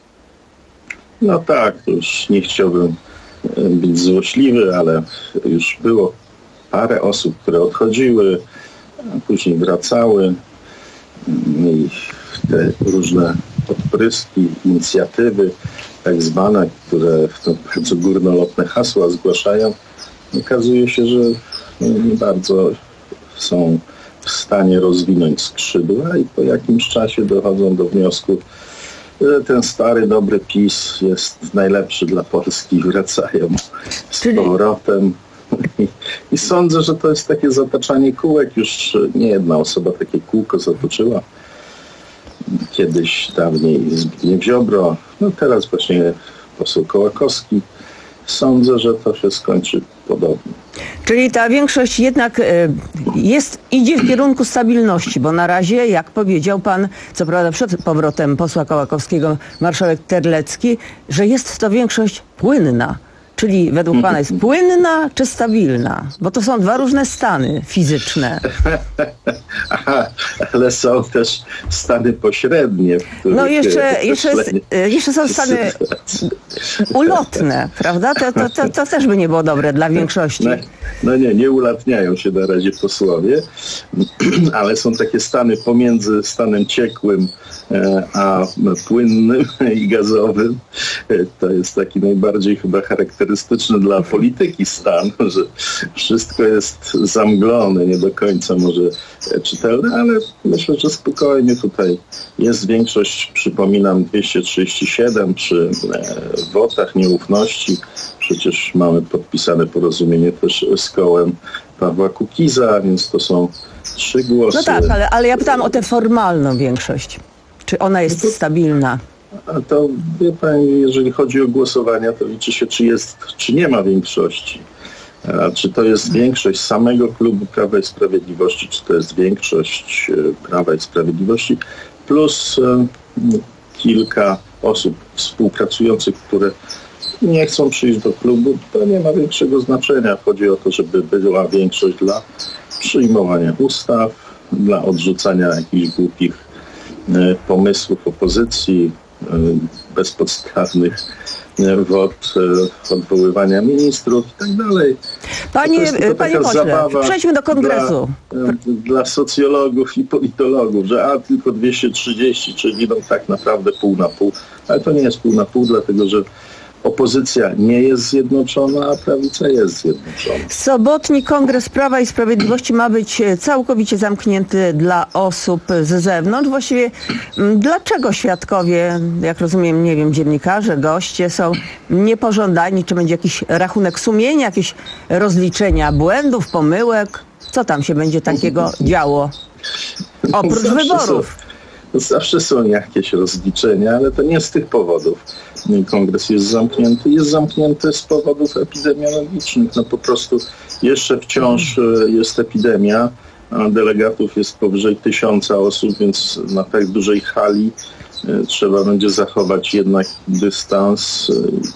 No tak, już nie chciałbym być złośliwy, ale już było parę osób, które odchodziły, a później wracały i te różne odpryski, inicjatywy tak zwane, które w to bardzo górnolotne hasła zgłaszają, okazuje się, że nie bardzo są w stanie rozwinąć skrzydła i po jakimś czasie dochodzą do wniosku, że ten stary, dobry PiS jest najlepszy dla Polski, wracają z powrotem. I, I sądzę, że to jest takie zataczanie kółek. Już nie jedna osoba takie kółko zatoczyła. Kiedyś, dawniej Zbigniew Ziobro, no teraz właśnie poseł Kołakowski. Sądzę, że to się skończy podobnie. Czyli ta większość jednak jest, idzie w kierunku stabilności, bo na razie, jak powiedział pan, co prawda przed powrotem posła Kołakowskiego, marszałek Terlecki, że jest to większość płynna. Czyli według pana jest płynna czy stabilna? Bo to są dwa różne stany fizyczne. Aha, ale są też stany pośrednie. No jeszcze, jeszcze, jeszcze są stany ulotne, prawda? To, to, to, to też by nie było dobre dla większości. No, no nie, nie ulatniają się na razie posłowie, ale są takie stany pomiędzy stanem ciekłym a płynnym i gazowym. To jest taki najbardziej chyba charakterystyczny dla polityki stan, że wszystko jest zamglone, nie do końca może czytelne, ale myślę, że spokojnie tutaj jest większość, przypominam, dwieście trzydzieści siedem przy wotach nieufności. Przecież mamy podpisane porozumienie też z kołem Pawła Kukiza, więc to są trzy głosy. No tak, ale, ale ja pytałam o tę formalną większość. Czy ona jest no to, stabilna? A to, wie pani, jeżeli chodzi o głosowania, to liczy się, czy jest, czy nie ma większości. A czy to jest większość samego klubu Prawa i Sprawiedliwości, czy to jest większość Prawa i Sprawiedliwości, plus e, kilka osób współpracujących, które nie chcą przyjść do klubu, to nie ma większego znaczenia. Chodzi o to, żeby była większość dla przyjmowania ustaw, dla odrzucania jakichś głupich pomysłów opozycji, bezpodstawnych wot, odwoływania ministrów i tak dalej. Panie, panie pośle, przejdźmy do kongresu. Dla, dla socjologów i politologów, że a tylko dwieście trzydzieści, czyli no tak naprawdę pół na pół. Ale to nie jest pół na pół, dlatego że opozycja nie jest zjednoczona, a prawica jest zjednoczona. Sobotni Kongres Prawa i Sprawiedliwości ma być całkowicie zamknięty dla osób z zewnątrz. Właściwie dlaczego świadkowie, jak rozumiem, nie wiem, dziennikarze, goście są niepożądani? Czy będzie jakiś rachunek sumienia, jakieś rozliczenia błędów, pomyłek? Co tam się będzie takiego działo? Oprócz zawsze wyborów. Są, zawsze są jakieś rozliczenia, ale to nie z tych powodów. Kongres jest zamknięty. Jest zamknięty z powodów epidemiologicznych. No po prostu jeszcze wciąż jest epidemia, a delegatów jest powyżej tysiąca osób, więc na tak dużej hali trzeba będzie zachować jednak dystans,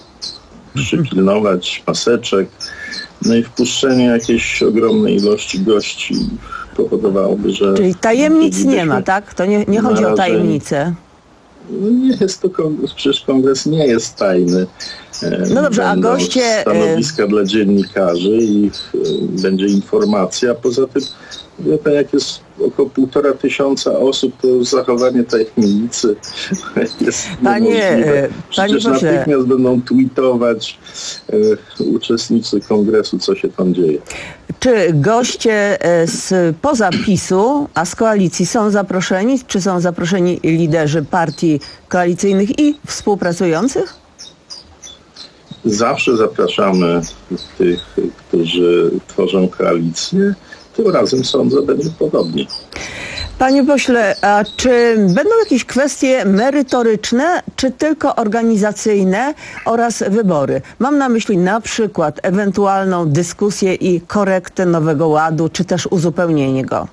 przypilnować maseczek. No i wpuszczenie jakiejś ogromnej ilości gości powodowałoby, że... Czyli tajemnic nie ma, tak? To nie, nie chodzi o tajemnicę. No nie jest to kongres, przecież kongres nie jest tajny. No dobrze, a goście... Stanowiska dla dziennikarzy i będzie informacja. Poza tym, wie pan, jak jest około półtora tysiąca osób, to zachowanie tajemnicy jest Panie, niemożliwe. panie Przecież pośle, natychmiast będą tweetować e, uczestnicy kongresu, co się tam dzieje. czy goście e, z poza PiSu, a z koalicji są zaproszeni? Czy są zaproszeni liderzy partii koalicyjnych i współpracujących? Zawsze zapraszamy tych, którzy tworzą koalicję. Tym razem sądzę, będzie podobnie. Panie pośle, a czy będą jakieś kwestie merytoryczne, czy tylko organizacyjne oraz wybory? Mam na myśli na przykład ewentualną dyskusję i korektę Nowego Ładu, czy też uzupełnienie go.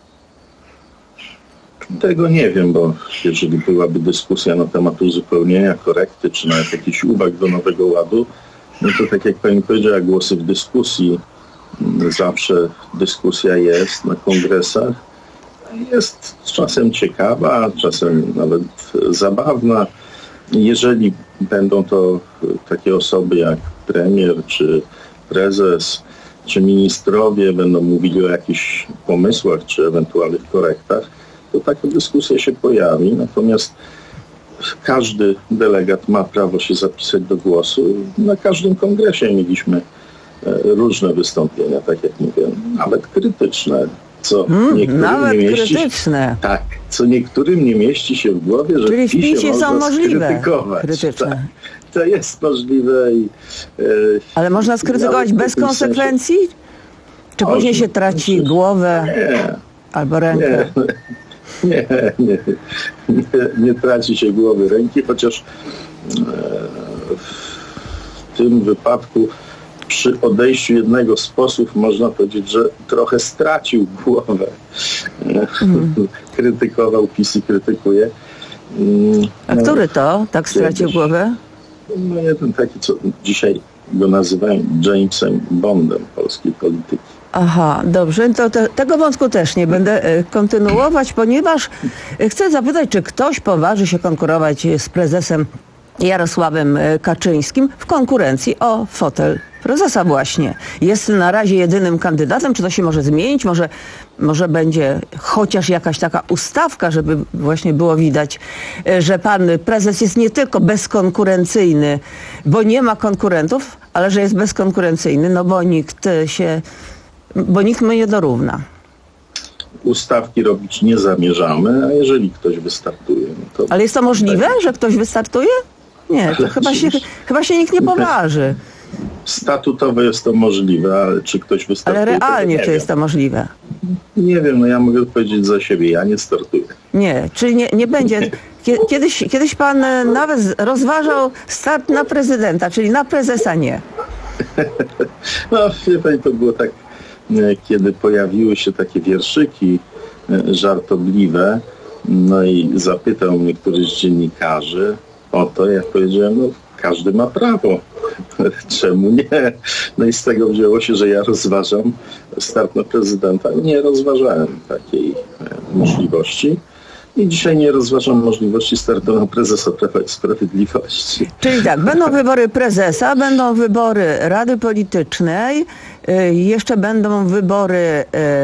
Tego nie wiem, bo jeżeli byłaby dyskusja na temat uzupełnienia, korekty, czy nawet jakichś uwag do Nowego Ładu, no to tak jak pani powiedziała, głosy w dyskusji, zawsze dyskusja jest na kongresach. Jest czasem ciekawa, czasem nawet zabawna. Jeżeli będą to takie osoby jak premier, czy prezes, czy ministrowie będą mówili o jakichś pomysłach, czy ewentualnych korektach, to taka dyskusja się pojawi. Natomiast każdy delegat ma prawo się zapisać do głosu. Na każdym kongresie mieliśmy różne wystąpienia, tak jak mówię, nawet krytyczne, co Hmm, niektórym nawet nie mieści, krytyczne. tak, co niektórym nie mieści się w głowie, że Czyli w w PiSie PiSie można są możliwe skrytykować. krytyczne. Tak, to jest możliwe. I, e, Ale można skrytykować bez konsekwencji? Czy Można. później się traci głowę Nie. albo rękę? Nie, nie, nie, nie, nie traci się głowy, ręki, chociaż e, w tym wypadku przy odejściu jednego z posłów można powiedzieć, że trochę stracił głowę. Mm. Krytykował, PiS i krytykuje. A no, który to tak stracił głowę? No jeden taki, co dzisiaj go nazywają Jamesem Bondem polskiej polityki. Aha, dobrze, to te, tego wątku też nie będę e, kontynuować, ponieważ e, chcę zapytać, czy ktoś poważy się konkurować z prezesem Jarosławem e, Kaczyńskim w konkurencji o fotel prezesa właśnie. Jest na razie jedynym kandydatem, czy to się może zmienić? Może, może będzie chociaż jakaś taka ustawka, żeby właśnie było widać, e, że pan prezes jest nie tylko bezkonkurencyjny, bo nie ma konkurentów, ale że jest bezkonkurencyjny, no bo nikt się... Bo nikt mu nie dorówna. Ustawki robić nie zamierzamy, a jeżeli ktoś wystartuje... No to ale jest to możliwe, że ktoś wystartuje? Nie, to chyba się, chyba się nikt nie poważy. Statutowo jest to możliwe, ale czy ktoś wystartuje... Ale realnie, czy wiem. jest to możliwe? Nie wiem, no ja mogę powiedzieć za siebie, ja nie startuję. Nie, czyli nie, nie będzie... Kiedyś, kiedyś pan nawet rozważał start na prezydenta, czyli na prezesa nie. No, wie pani, to było tak, kiedy pojawiły się takie wierszyki żartobliwe, no i zapytał mnie któryś z dziennikarzy o to, ja powiedziałem, no każdy ma prawo, czemu nie? No i z tego wzięło się, że ja rozważam start na prezydenta. Nie rozważałem takiej możliwości. I dzisiaj nie rozważam możliwości startu na prezesa Prawa i Sprawiedliwości. Czyli tak, będą wybory prezesa, będą wybory Rady Politycznej, y, jeszcze będą wybory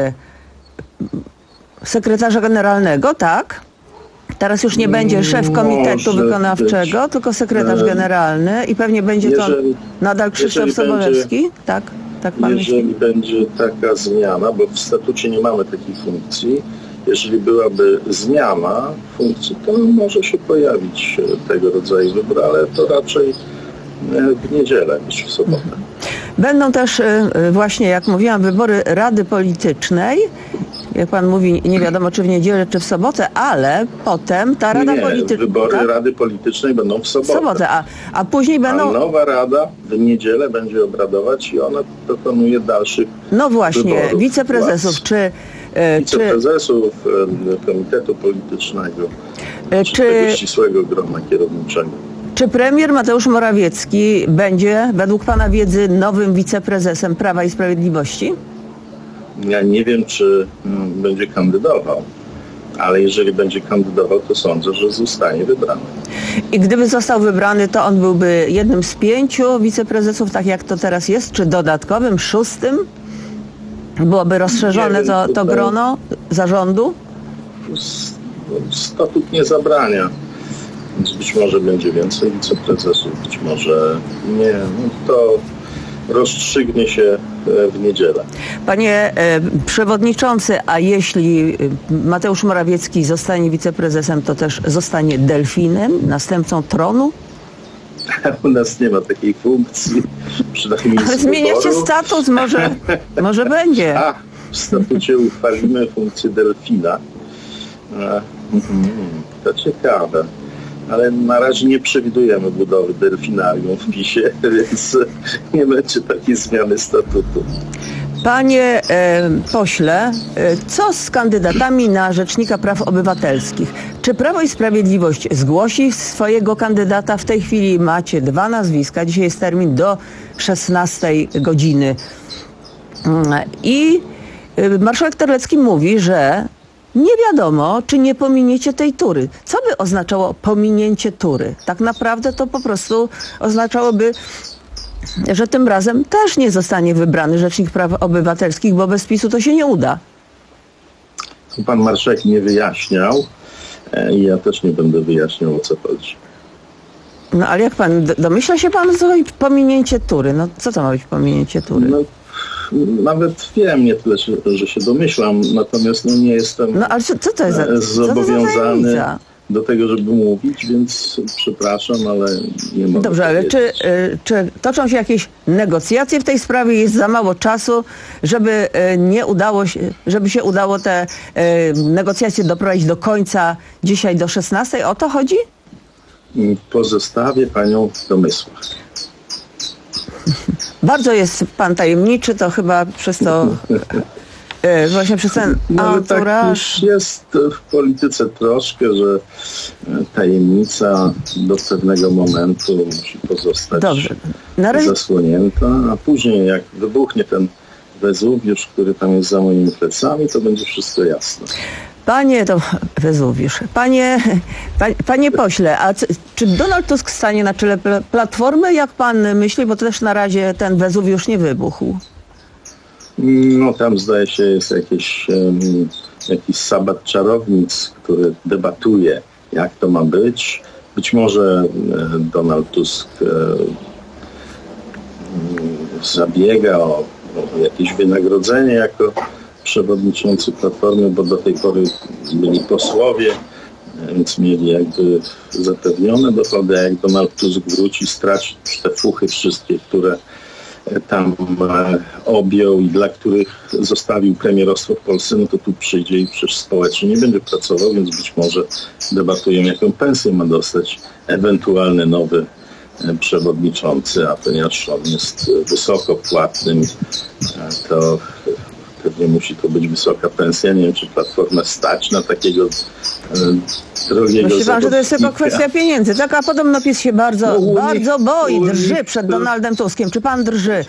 y, sekretarza generalnego, tak? Teraz już nie będzie szef komitetu Może wykonawczego, być. tylko sekretarz generalny i pewnie będzie jeżeli, to nadal Krzysztof Sobolewski, będzie, tak? Tak pan jeżeli myśli? będzie taka zmiana, bo w statucie nie mamy takiej funkcji, jeżeli byłaby zmiana funkcji, to może się pojawić tego rodzaju wybór, ale to raczej w niedzielę niż w sobotę. Będą też właśnie, jak mówiłam, wybory Rady Politycznej. Jak pan mówi, nie wiadomo czy w niedzielę, czy w sobotę, ale potem ta Rada Polityczna... wybory tak? Rady Politycznej będą w sobotę. W sobotę, a, a później będą... A nowa Rada w niedzielę będzie obradować i ona dokonuje dalszych No właśnie, wyborów wiceprezesów, władz. czy... Wiceprezesów czy, Komitetu Politycznego, czy, czy tego ścisłego grona kierowniczego. Czy premier Mateusz Morawiecki będzie, według pana wiedzy, nowym wiceprezesem Prawa i Sprawiedliwości? Ja nie wiem, czy mm, będzie kandydował, ale jeżeli będzie kandydował, to sądzę, że zostanie wybrany. I gdyby został wybrany, to on byłby jednym z pięciu wiceprezesów, tak jak to teraz jest, czy dodatkowym, szóstym? Byłoby rozszerzone wiem, to, to tutaj... grono zarządu? statut nie zabrania. Więc być może będzie więcej wiceprezesów, być może nie. No to rozstrzygnie się w niedzielę. Panie e, przewodniczący, a jeśli Mateusz Morawiecki zostanie wiceprezesem, to też zostanie delfinem, następcą tronu? U nas nie ma takiej funkcji, przynajmniej Ale zmieniacie statut, może, może będzie. A, w statucie uchwalimy funkcję delfina. To ciekawe. Ale na razie nie przewidujemy budowy delfinarium w PiSie, więc nie będzie takiej zmiany statutu. Panie e, pośle, e, co z kandydatami na Rzecznika Praw Obywatelskich? Czy Prawo i Sprawiedliwość zgłosi swojego kandydata? W tej chwili macie dwa nazwiska. Dzisiaj jest termin do szesnastej godziny. I e, marszałek Terlecki mówi, że nie wiadomo, czy nie pominiecie tej tury. Co by oznaczało pominięcie tury? Tak naprawdę to po prostu oznaczałoby, że tym razem też nie zostanie wybrany Rzecznik Praw Obywatelskich, bo bez PiSu to się nie uda. Pan marszałek nie wyjaśniał i ja też nie będę wyjaśniał, o co chodzi. No ale jak pan, domyśla się pan, co pominięcie tury? No co to ma być pominięcie tury? No, nawet wiem, nie tyle, że się domyślam, natomiast no, nie jestem no, ale co, co to jest za, zobowiązany co to za do tego, żeby mówić, więc przepraszam, ale nie mogę. Dobrze, ale czy, czy toczą się jakieś negocjacje w tej sprawie? Jest za mało czasu, żeby nie udało się, żeby się udało te negocjacje doprowadzić do końca dzisiaj do szesnastej? O to chodzi? Pozostawię panią w domysłach. Bardzo jest pan tajemniczy, to chyba przez to właśnie przez ten no, anturaż. Tak już jest w polityce troszkę, że tajemnica do pewnego momentu musi pozostać Dobrze. Na razie... zasłonięta, a później jak wybuchnie ten Wezuwiusz, który tam jest za moimi plecami, to będzie wszystko jasne. Panie, to Wezuwiusz, panie, panie, panie pośle, a c, czy Donald Tusk stanie na czele Platformy, jak pan myśli, bo też na razie ten Wezuwiusz nie wybuchł? No tam zdaje się jest jakieś, um, jakiś sabat czarownic, który debatuje, jak to ma być. Być może e, Donald Tusk e, zabiega o, o jakieś wynagrodzenie jako przewodniczący Platformy, bo do tej pory byli posłowie, więc mieli jakby zapewnione dochody, a jak Donald Tusk wróci, straci te fuchy wszystkie, które tam objął i dla których zostawił premierostwo w Polsce, no to tu przyjdzie i przecież społecznie nie będzie pracował, więc być może debatują, jaką pensję ma dostać ewentualny nowy przewodniczący, a ponieważ on jest wysoko płatnym, to pewnie musi to być wysoka pensja. Nie wiem, czy Platformę stać na takiego e, drogiego Myślę pan, że to jest tylko kwestia pieniędzy, tak? A podobno PiS się bardzo, no, bardzo boi, drży przed Donaldem Tuskiem. Czy pan drży?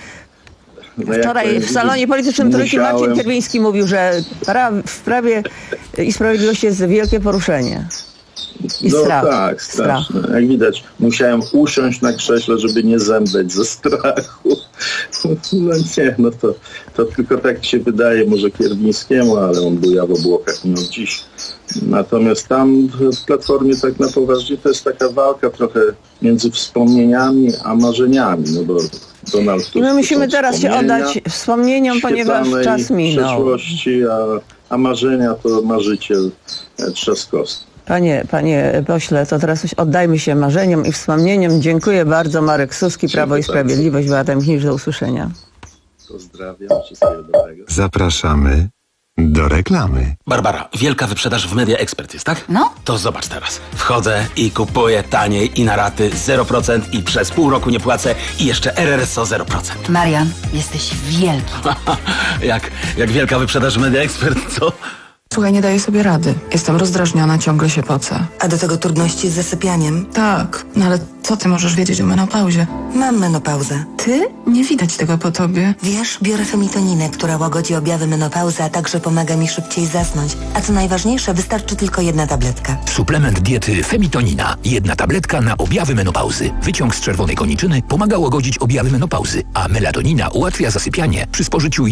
Wczoraj w salonie politycznym Trójki Marcin Kierwiński mówił, że w Prawie i Sprawiedliwości jest wielkie poruszenie. I no strach. tak, straszne. Strach. Jak widać, musiałem usiąść na krześle, żeby nie zemdleć ze strachu. No nie, no to, to tylko tak się wydaje może Kierwińskiemu, ale on buja w obłokach nie od dziś. Natomiast tam w Platformie tak na poważnie to jest taka walka trochę między wspomnieniami a marzeniami, no bo Donald Tusk. I my musimy teraz się oddać wspomnieniom, ponieważ czas minął. Przeszłości, a, a marzenia to marzyciel Trzaskowski. Panie, panie pośle, to teraz oddajmy się marzeniom i wspomnieniom. Dziękuję bardzo. Marek Suski, Prawo i Sprawiedliwość. Beata Michniewicz, do usłyszenia. Pozdrawiam, wszystkiego dobrego. Zapraszamy do reklamy. Barbara, wielka wyprzedaż w Media Expert jest, tak? No. To zobacz teraz. Wchodzę i kupuję taniej i na raty zero procent i przez pół roku nie płacę i jeszcze R R S O zero procent. Marian, jesteś wielki. jak, jak wielka wyprzedaż w Media Expert, co? Słuchaj, nie daję sobie rady. Jestem rozdrażniona, ciągle się pocę. A do tego trudności z zasypianiem? Tak, no ale co ty możesz wiedzieć o menopauzie? Mam menopauzę. Ty? Nie widać tego po tobie. Wiesz, biorę femitoninę, która łagodzi objawy menopauzy, a także pomaga mi szybciej zasnąć. A co najważniejsze, wystarczy tylko jedna tabletka. Suplement diety Femitonina. Jedna tabletka na objawy menopauzy. Wyciąg z czerwonej koniczyny pomaga łagodzić objawy menopauzy, a melatonina ułatwia zasypianie przy spożyciu